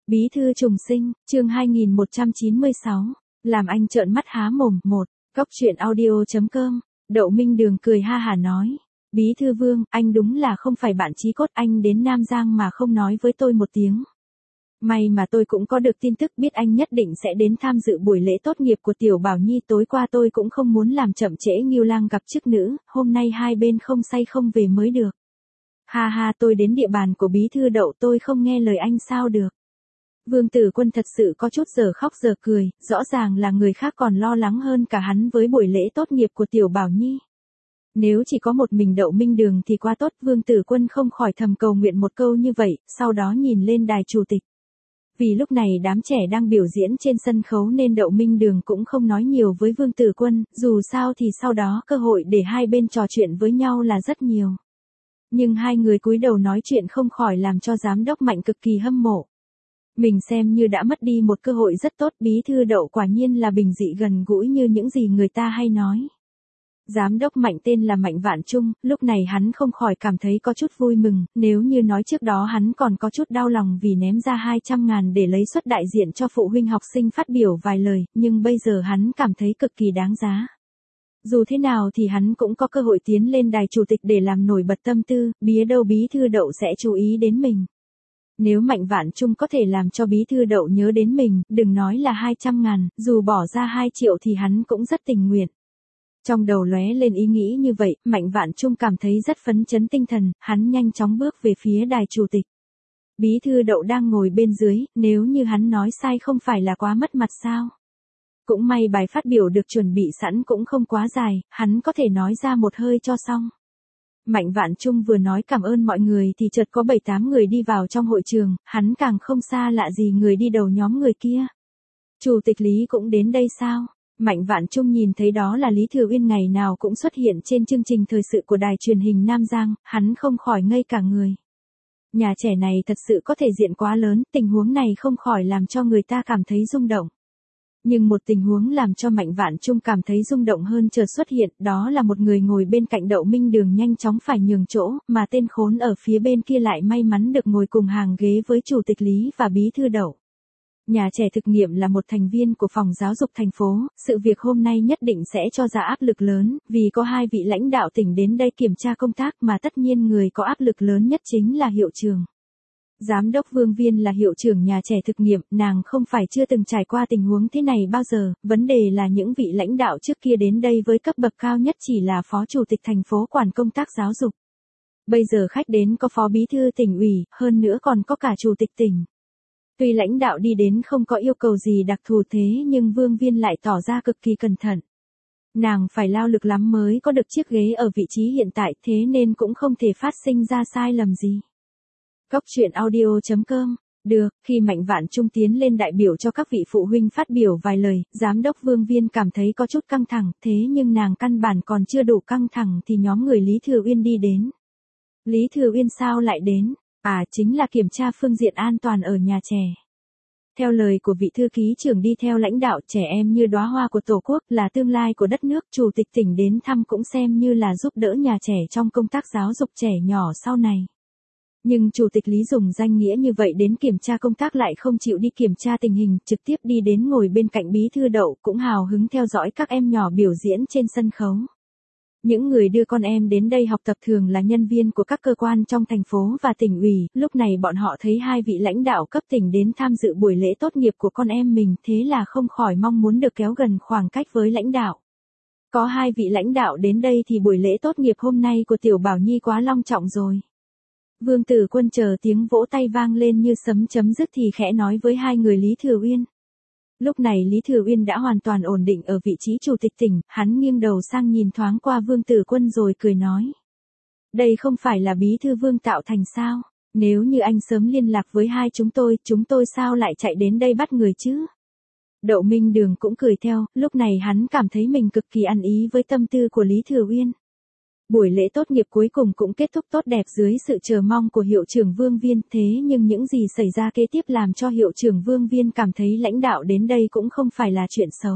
Bí thư trùng sinh, chương 2196, làm anh trợn mắt há mồm. Cóc truyện audio.com, Đậu Minh Đường cười ha hả nói. Bí thư Vương, anh đúng là không phải bạn chí cốt, anh đến Nam Giang mà không nói với tôi một tiếng. May mà tôi cũng có được tin tức biết anh nhất định sẽ đến tham dự buổi lễ tốt nghiệp của Tiểu Bảo Nhi, tối qua tôi cũng không muốn làm chậm trễ Ngưu Lang gặp chức nữ, hôm nay hai bên không say không về mới được. Ha ha, tôi đến địa bàn của Bí thư Đậu tôi không nghe lời anh sao được. Vương Tử Quân thật sự có chút giờ khóc giờ cười, rõ ràng là người khác còn lo lắng hơn cả hắn với buổi lễ tốt nghiệp của Tiểu Bảo Nhi. Nếu chỉ có một mình Đậu Minh Đường thì quá tốt, Vương Tử Quân không khỏi thầm cầu nguyện một câu như vậy, sau đó nhìn lên đài chủ tịch. Vì lúc này đám trẻ đang biểu diễn trên sân khấu nên Đậu Minh Đường cũng không nói nhiều với Vương Tử Quân, dù sao thì sau đó cơ hội để hai bên trò chuyện với nhau là rất nhiều. Nhưng hai người cúi đầu nói chuyện không khỏi làm cho giám đốc Mạnh cực kỳ hâm mộ. Mình xem như đã mất đi một cơ hội rất tốt, Bí thư Đậu quả nhiên là bình dị gần gũi như những gì người ta hay nói. Giám đốc Mạnh tên là Mạnh Vạn Trung, lúc này hắn không khỏi cảm thấy có chút vui mừng, nếu như nói trước đó hắn còn có chút đau lòng vì ném ra 200.000 để lấy suất đại diện cho phụ huynh học sinh phát biểu vài lời, nhưng bây giờ hắn cảm thấy cực kỳ đáng giá. Dù thế nào thì hắn cũng có cơ hội tiến lên đài chủ tịch để làm nổi bật tâm tư, bía đâu Bí thư Đậu sẽ chú ý đến mình. Nếu Mạnh Vạn Trung có thể làm cho Bí thư Đậu nhớ đến mình, đừng nói là 200.000, dù bỏ ra 2 triệu thì hắn cũng rất tình nguyện. Trong đầu lóe lên ý nghĩ như vậy, Mạnh Vạn Trung cảm thấy rất phấn chấn tinh thần, hắn nhanh chóng bước về phía đài chủ tịch. Bí thư Đậu đang ngồi bên dưới, nếu như hắn nói sai không phải là quá mất mặt sao? Cũng may bài phát biểu được chuẩn bị sẵn cũng không quá dài, hắn có thể nói ra một hơi cho xong. Mạnh Vạn Trung vừa nói cảm ơn mọi người thì chợt có 7-8 người đi vào trong hội trường, hắn càng không xa lạ gì người đi đầu nhóm người kia. Chủ tịch Lý cũng đến đây sao? Mạnh Vạn Trung nhìn thấy đó là Lý Thừa Uyên ngày nào cũng xuất hiện trên chương trình thời sự của đài truyền hình Nam Giang, hắn không khỏi ngây cả người. Nhà trẻ này thật sự có thể diện quá lớn, tình huống này không khỏi làm cho người ta cảm thấy rung động. Nhưng một tình huống làm cho Mạnh Vạn Trung cảm thấy rung động hơn chợt xuất hiện, đó là một người ngồi bên cạnh Đậu Minh Đường nhanh chóng phải nhường chỗ, mà tên khốn ở phía bên kia lại may mắn được ngồi cùng hàng ghế với Chủ tịch Lý và Bí thư Đậu. Nhà trẻ thực nghiệm là một thành viên của phòng giáo dục thành phố, sự việc hôm nay nhất định sẽ cho ra áp lực lớn, vì có 2 vị lãnh đạo tỉnh đến đây kiểm tra công tác mà tất nhiên người có áp lực lớn nhất chính là hiệu trưởng. Giám đốc Vương Viên là hiệu trưởng nhà trẻ thực nghiệm, nàng không phải chưa từng trải qua tình huống thế này bao giờ, vấn đề là những vị lãnh đạo trước kia đến đây với cấp bậc cao nhất chỉ là phó chủ tịch thành phố quản công tác giáo dục. Bây giờ khách đến có phó bí thư tỉnh ủy, hơn nữa còn có cả chủ tịch tỉnh. Tuy lãnh đạo đi đến không có yêu cầu gì đặc thù thế nhưng Vương Viên lại tỏ ra cực kỳ cẩn thận. Nàng phải lao lực lắm mới có được chiếc ghế ở vị trí hiện tại, thế nên cũng không thể phát sinh ra sai lầm gì. Cóc truyện audio.com, được, khi Mạnh Vạn Trung tiến lên đại biểu cho các vị phụ huynh phát biểu vài lời, giám đốc Vương Viên cảm thấy có chút căng thẳng, thế nhưng nàng căn bản còn chưa đủ căng thẳng thì nhóm người Lý Thừa Uyên đi đến. Lý Thừa Uyên sao lại đến? À, chính là kiểm tra phương diện an toàn ở nhà trẻ. Theo lời của vị thư ký trưởng đi theo lãnh đạo, trẻ em như đóa hoa của Tổ quốc, là tương lai của đất nước, chủ tịch tỉnh đến thăm cũng xem như là giúp đỡ nhà trẻ trong công tác giáo dục trẻ nhỏ sau này. Nhưng chủ tịch Lý dùng danh nghĩa như vậy đến kiểm tra công tác lại không chịu đi kiểm tra tình hình, trực tiếp đi đến ngồi bên cạnh Bí thư Đậu, cũng hào hứng theo dõi các em nhỏ biểu diễn trên sân khấu. Những người đưa con em đến đây học tập thường là nhân viên của các cơ quan trong thành phố và tỉnh ủy, lúc này bọn họ thấy 2 vị lãnh đạo cấp tỉnh đến tham dự buổi lễ tốt nghiệp của con em mình, thế là không khỏi mong muốn được kéo gần khoảng cách với lãnh đạo. Có 2 vị lãnh đạo đến đây thì buổi lễ tốt nghiệp hôm nay của Tiểu Bảo Nhi quá long trọng rồi. Vương Tử Quân chờ tiếng vỗ tay vang lên như sấm chấm dứt thì khẽ nói với 2 người Lý Thừa Uyên. Lúc này Lý Thừa Uyên đã hoàn toàn ổn định ở vị trí chủ tịch tỉnh, hắn nghiêng đầu sang nhìn thoáng qua Vương Tử Quân rồi cười nói. Đây không phải là Bí thư Vương tạo thành sao? Nếu như anh sớm liên lạc với chúng tôi sao lại chạy đến đây bắt người chứ? Đậu Minh Đường cũng cười theo, lúc này hắn cảm thấy mình cực kỳ ăn ý với tâm tư của Lý Thừa Uyên. Buổi lễ tốt nghiệp cuối cùng cũng kết thúc tốt đẹp dưới sự chờ mong của hiệu trưởng Vương Viên, thế nhưng những gì xảy ra kế tiếp làm cho hiệu trưởng Vương Viên cảm thấy lãnh đạo đến đây cũng không phải là chuyện xấu.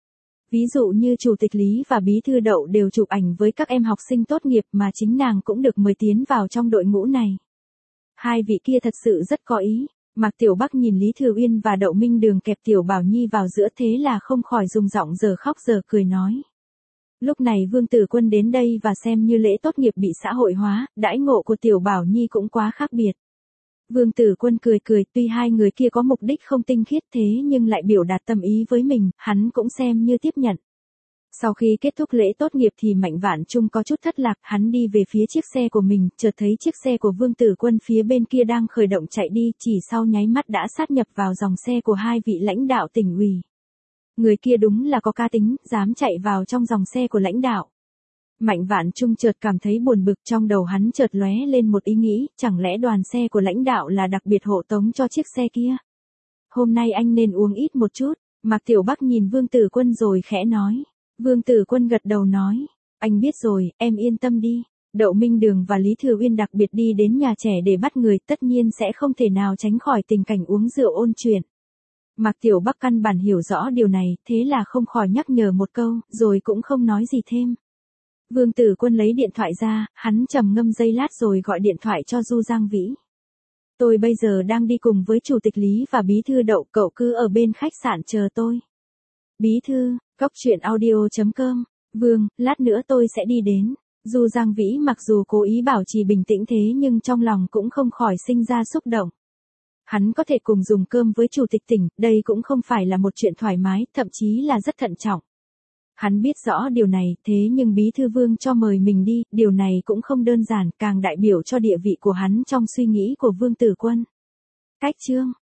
Ví dụ như Chủ tịch Lý và Bí thư Đậu đều chụp ảnh với các em học sinh tốt nghiệp mà chính nàng cũng được mời tiến vào trong đội ngũ này. 2 vị kia thật sự rất có ý. Mạc Tiểu Bắc nhìn Lý Thừa Uyên và Đậu Minh Đường kẹp Tiểu Bảo Nhi vào giữa thế là không khỏi dùng giọng giờ khóc giờ cười nói. Lúc này Vương Tử Quân đến đây và xem như lễ tốt nghiệp bị xã hội hóa, đãi ngộ của Tiểu Bảo Nhi cũng quá khác biệt. Vương Tử Quân cười cười, tuy hai người kia có mục đích không tinh khiết thế nhưng lại biểu đạt tâm ý với mình, hắn cũng xem như tiếp nhận. Sau khi kết thúc lễ tốt nghiệp thì Mạnh Vãn Trung có chút thất lạc, hắn đi về phía chiếc xe của mình, chợt thấy chiếc xe của Vương Tử Quân phía bên kia đang khởi động chạy đi, chỉ sau nháy mắt đã sát nhập vào dòng xe của hai vị lãnh đạo tỉnh ủy. Người kia đúng là có cá tính, dám chạy vào trong dòng xe của lãnh đạo. Mạnh Vãn Trung chợt cảm thấy buồn bực, trong đầu hắn chợt lóe lên một ý nghĩ, chẳng lẽ đoàn xe của lãnh đạo là đặc biệt hộ tống cho chiếc xe kia? Hôm nay anh nên uống ít một chút. Mạc Tiểu Bắc nhìn Vương Tử Quân rồi khẽ nói. Vương Tử Quân gật đầu nói, anh biết rồi, em yên tâm đi. Đậu Minh Đường và Lý Thừa Uyên đặc biệt đi đến nhà trẻ để bắt người, tất nhiên sẽ không thể nào tránh khỏi tình cảnh uống rượu ôn chuyện. Mạc Tiểu Bắc căn bản hiểu rõ điều này, thế là không khỏi nhắc nhở một câu, rồi cũng không nói gì thêm. Vương Tử Quân lấy điện thoại ra, hắn trầm ngâm giây lát rồi gọi điện thoại cho Du Giang Vĩ. Tôi bây giờ đang đi cùng với Chủ tịch Lý và Bí thư Đậu, cậu cứ ở bên khách sạn chờ tôi. Bí thư, Cóc Truyện Audio.com, Vương, lát nữa tôi sẽ đi đến. Du Giang Vĩ mặc dù cố ý bảo trì bình tĩnh thế nhưng trong lòng cũng không khỏi sinh ra xúc động. Hắn có thể cùng dùng cơm với Chủ tịch tỉnh, đây cũng không phải là một chuyện thoải mái, thậm chí là rất thận trọng. Hắn biết rõ điều này, thế nhưng Bí thư Vương cho mời mình đi, điều này cũng không đơn giản, càng đại biểu cho địa vị của hắn trong suy nghĩ của Vương Tử Quân. Cách chương